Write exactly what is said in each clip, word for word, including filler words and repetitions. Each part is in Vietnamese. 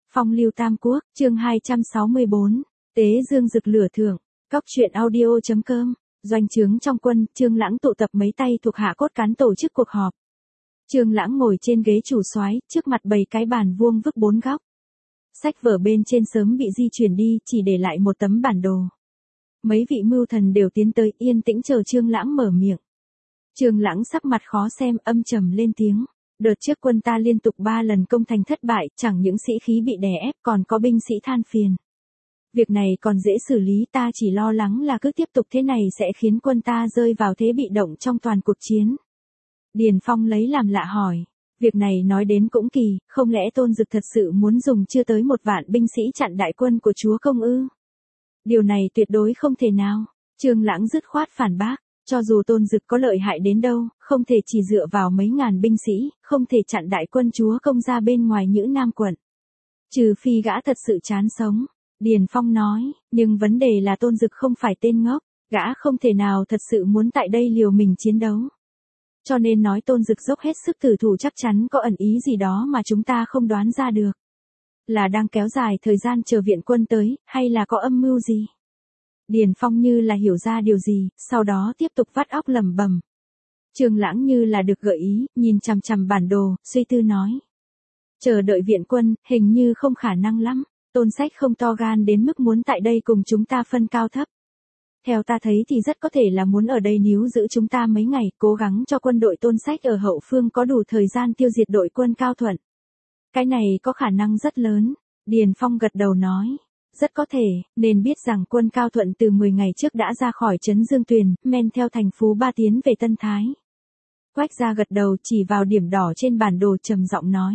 Phong lưu Tam Quốc, chương hai trăm sáu mươi bốn, Tế Dương rực lửa thưởng, Cóc truyện audio chấm com, doanh trướng trong quân, Trương Lãng tụ tập mấy tay thuộc hạ cốt cán tổ chức cuộc họp. Trương Lãng ngồi trên ghế chủ soái, trước mặt bày cái bàn vuông vức bốn góc. Sách vở bên trên sớm bị di chuyển đi, chỉ để lại một tấm bản đồ. Mấy vị mưu thần đều tiến tới, yên tĩnh chờ Trương Lãng mở miệng. Trương Lãng sắc mặt khó xem, âm trầm lên tiếng. Đợt trước quân ta liên tục ba lần công thành thất bại, chẳng những sĩ khí bị đè ép còn có binh sĩ than phiền. Việc này còn dễ xử lý, ta chỉ lo lắng là cứ tiếp tục thế này sẽ khiến quân ta rơi vào thế bị động trong toàn cuộc chiến. Điền Phong lấy làm lạ hỏi, việc này nói đến cũng kỳ, không lẽ Tôn Dực thật sự muốn dùng chưa tới một vạn binh sĩ chặn đại quân của chúa công ư? Điều này tuyệt đối không thể nào. Trương Lãng dứt khoát phản bác. Cho dù Tôn Dực có lợi hại đến đâu, không thể chỉ dựa vào mấy ngàn binh sĩ, không thể chặn đại quân chúa công ra bên ngoài Nhữ Nam quận. Trừ phi gã thật sự chán sống. Điền Phong nói, nhưng vấn đề là Tôn Dực không phải tên ngốc, gã không thể nào thật sự muốn tại đây liều mình chiến đấu. Cho nên nói Tôn Dực dốc hết sức tử thủ chắc chắn có ẩn ý gì đó mà chúng ta không đoán ra được. Là đang kéo dài thời gian chờ viện quân tới, hay là có âm mưu gì? Điền Phong như là hiểu ra điều gì, sau đó tiếp tục vắt óc lẩm bẩm. Trương Lãng như là được gợi ý, nhìn chằm chằm bản đồ, suy tư nói. Chờ đợi viện quân, hình như không khả năng lắm, Tôn Sách không to gan đến mức muốn tại đây cùng chúng ta phân cao thấp. Theo ta thấy thì rất có thể là muốn ở đây níu giữ chúng ta mấy ngày, cố gắng cho quân đội Tôn Sách ở hậu phương có đủ thời gian tiêu diệt đội quân Cao Thuận. Cái này có khả năng rất lớn, Điền Phong gật đầu nói. Rất có thể, nên biết rằng quân Cao Thuận từ mười ngày trước đã ra khỏi trấn Dương Tuyền, men theo thành Phú Ba tiến về Tân Thái. Quách Gia gật đầu chỉ vào điểm đỏ trên bản đồ trầm giọng nói.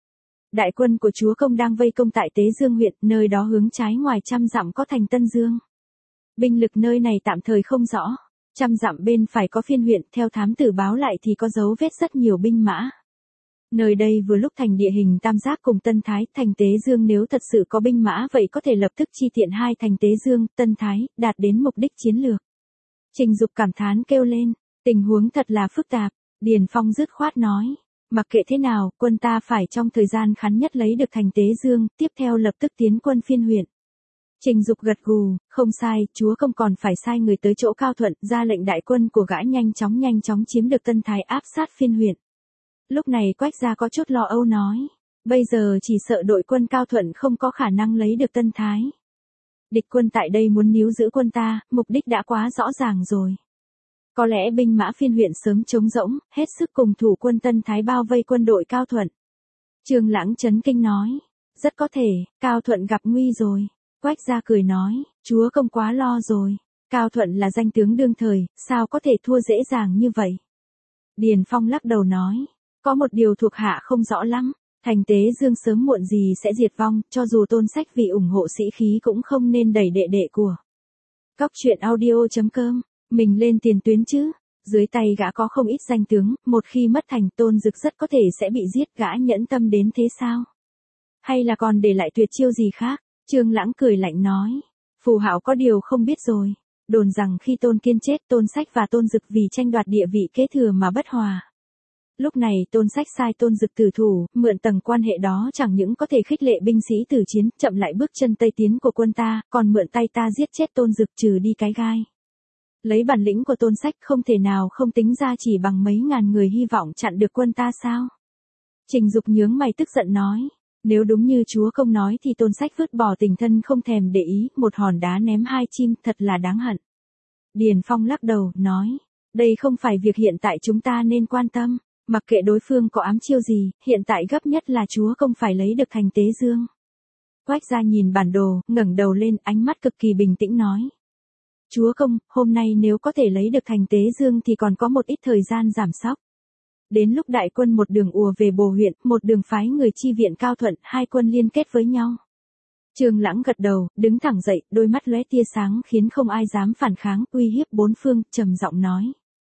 Đại quân của chúa công đang vây công tại Tế Dương huyện, nơi đó hướng trái ngoài trăm dặm có thành Tân Dương. Binh lực nơi này tạm thời không rõ, trăm dặm bên phải có Phiên huyện, theo thám tử báo lại thì có dấu vết rất nhiều binh mã. Nơi đây vừa lúc thành địa hình tam giác cùng Tân Thái, thành Tế Dương nếu thật sự có binh mã vậy có thể lập tức chi tiện hai thành Tế Dương, Tân Thái, đạt đến mục đích chiến lược. Trình Dục cảm thán kêu lên, tình huống thật là phức tạp, Điền Phong dứt khoát nói, mặc kệ thế nào, quân ta phải trong thời gian ngắn nhất lấy được thành Tế Dương, tiếp theo lập tức tiến quân Phiên huyện. Trình Dục gật gù, không sai, chúa công còn phải sai người tới chỗ Cao Thuận, ra lệnh đại quân của gã nhanh chóng nhanh chóng chiếm được Tân Thái áp sát Phiên huyện. Lúc này Quách Gia có chút lo âu nói, bây giờ chỉ sợ đội quân Cao Thuận không có khả năng lấy được Tân Thái. Địch quân tại đây muốn níu giữ quân ta, mục đích đã quá rõ ràng rồi. Có lẽ binh mã Phiên huyện sớm trống rỗng, hết sức cùng thủ quân Tân Thái bao vây quân đội Cao Thuận. Trương Lãng chấn kinh nói, rất có thể, Cao Thuận gặp nguy rồi. Quách Gia cười nói, chúa công quá lo rồi, Cao Thuận là danh tướng đương thời, sao có thể thua dễ dàng như vậy. Điền Phong lắc đầu nói. Có một điều thuộc hạ không rõ lắm, thành Tế Dương sớm muộn gì sẽ diệt vong, cho dù Tôn Sách vì ủng hộ sĩ khí cũng không nên đẩy đệ đệ của. Cóc truyện audio chấm com, mình lên tiền tuyến chứ, dưới tay gã có không ít danh tướng, một khi mất thành Tôn Dực rất có thể sẽ bị giết, gã nhẫn tâm đến thế sao? Hay là còn để lại tuyệt chiêu gì khác? Trương Lãng cười lạnh nói, Phù Hạo có điều không biết rồi, đồn rằng khi Tôn Kiên chết Tôn Sách và Tôn Dực vì tranh đoạt địa vị kế thừa mà bất hòa. Lúc này Tôn Sách sai Tôn Dực tử thủ, mượn tầng quan hệ đó chẳng những có thể khích lệ binh sĩ tử chiến, chậm lại bước chân tây tiến của quân ta, còn mượn tay ta giết chết Tôn Dực trừ đi cái gai. Lấy bản lĩnh của Tôn Sách không thể nào không tính ra chỉ bằng mấy ngàn người hy vọng chặn được quân ta sao? Trình Dục nhướng mày tức giận nói, nếu đúng như chúa công nói thì Tôn Sách vứt bỏ tình thân không thèm để ý, một hòn đá ném hai chim, thật là đáng hận. Điền Phong lắc đầu, nói, đây không phải việc hiện tại chúng ta nên quan tâm. Mặc kệ đối phương có ám chiêu gì, hiện tại gấp nhất là chúa công phải lấy được thành Tế Dương. Quách Gia nhìn bản đồ, ngẩng đầu lên, ánh mắt cực kỳ bình tĩnh nói. Chúa công, hôm nay nếu có thể lấy được thành Tế Dương thì còn có một ít thời gian giảm sóc. Đến lúc đại quân một đường ùa về Bồ huyện, một đường phái người chi viện Cao Thuận, hai quân liên kết với nhau. Trương Lãng gật đầu, đứng thẳng dậy, đôi mắt lóe tia sáng khiến không ai dám phản kháng, uy hiếp bốn phương, trầm giọng nói.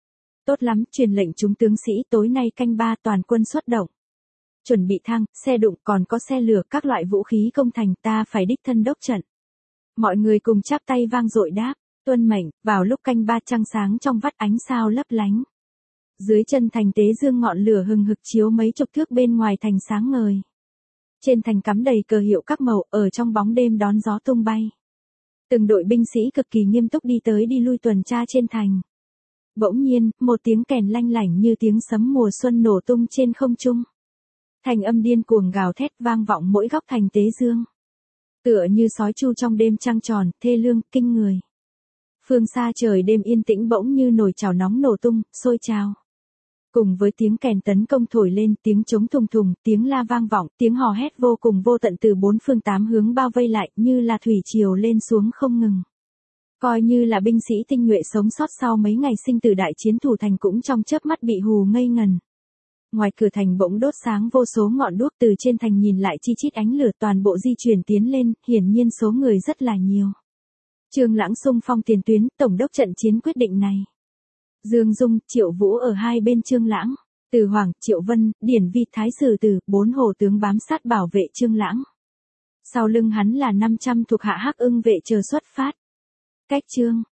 Tốt lắm, truyền lệnh chúng tướng sĩ tối nay canh ba toàn quân xuất động. Chuẩn bị thang, xe đụng còn có xe lửa các loại vũ khí công thành, ta phải đích thân đốc trận. Mọi người cùng chắp tay vang dội đáp, tuân mệnh. Vào lúc canh ba trăng sáng trong vắt ánh sao lấp lánh. Dưới chân thành Tế Dương ngọn lửa hừng hực chiếu mấy chục thước bên ngoài thành sáng ngời. Trên thành cắm đầy cờ hiệu các màu, ở trong bóng đêm đón gió tung bay. Từng đội binh sĩ cực kỳ nghiêm túc đi tới đi lui tuần tra trên thành. Bỗng nhiên, một tiếng kèn lanh lảnh như tiếng sấm mùa xuân nổ tung trên không trung. Thành âm điên cuồng gào thét vang vọng mỗi góc thành Tế Dương. Tựa như sói chu trong đêm trăng tròn, thê lương, kinh người. Phương xa trời đêm yên tĩnh bỗng như nồi chảo nóng nổ tung, sôi trào. Cùng với tiếng kèn tấn công thổi lên, tiếng trống thùng thùng, tiếng la vang vọng, tiếng hò hét vô cùng vô tận từ bốn phương tám hướng bao vây lại như là thủy triều lên xuống không ngừng. Coi như là binh sĩ tinh nhuệ sống sót sau mấy ngày sinh tử đại chiến thủ thành cũng trong chớp mắt bị hù ngây ngần. Ngoài cửa thành bỗng đốt sáng vô số ngọn đuốc, từ trên thành nhìn lại chi chít ánh lửa, toàn bộ di chuyển tiến lên, hiển nhiên số người rất là nhiều. Trương Lãng xung phong tiền tuyến, tổng đốc trận chiến quyết định này. Dương Dung, Triệu Vũ ở hai bên Trương Lãng, Từ Hoàng, Triệu Vân, Điển Vi, Thái Sử Từ, bốn hổ tướng bám sát bảo vệ Trương Lãng. Sau lưng hắn là năm trăm thuộc hạ Hắc Ưng vệ chờ xuất phát. Cách Trương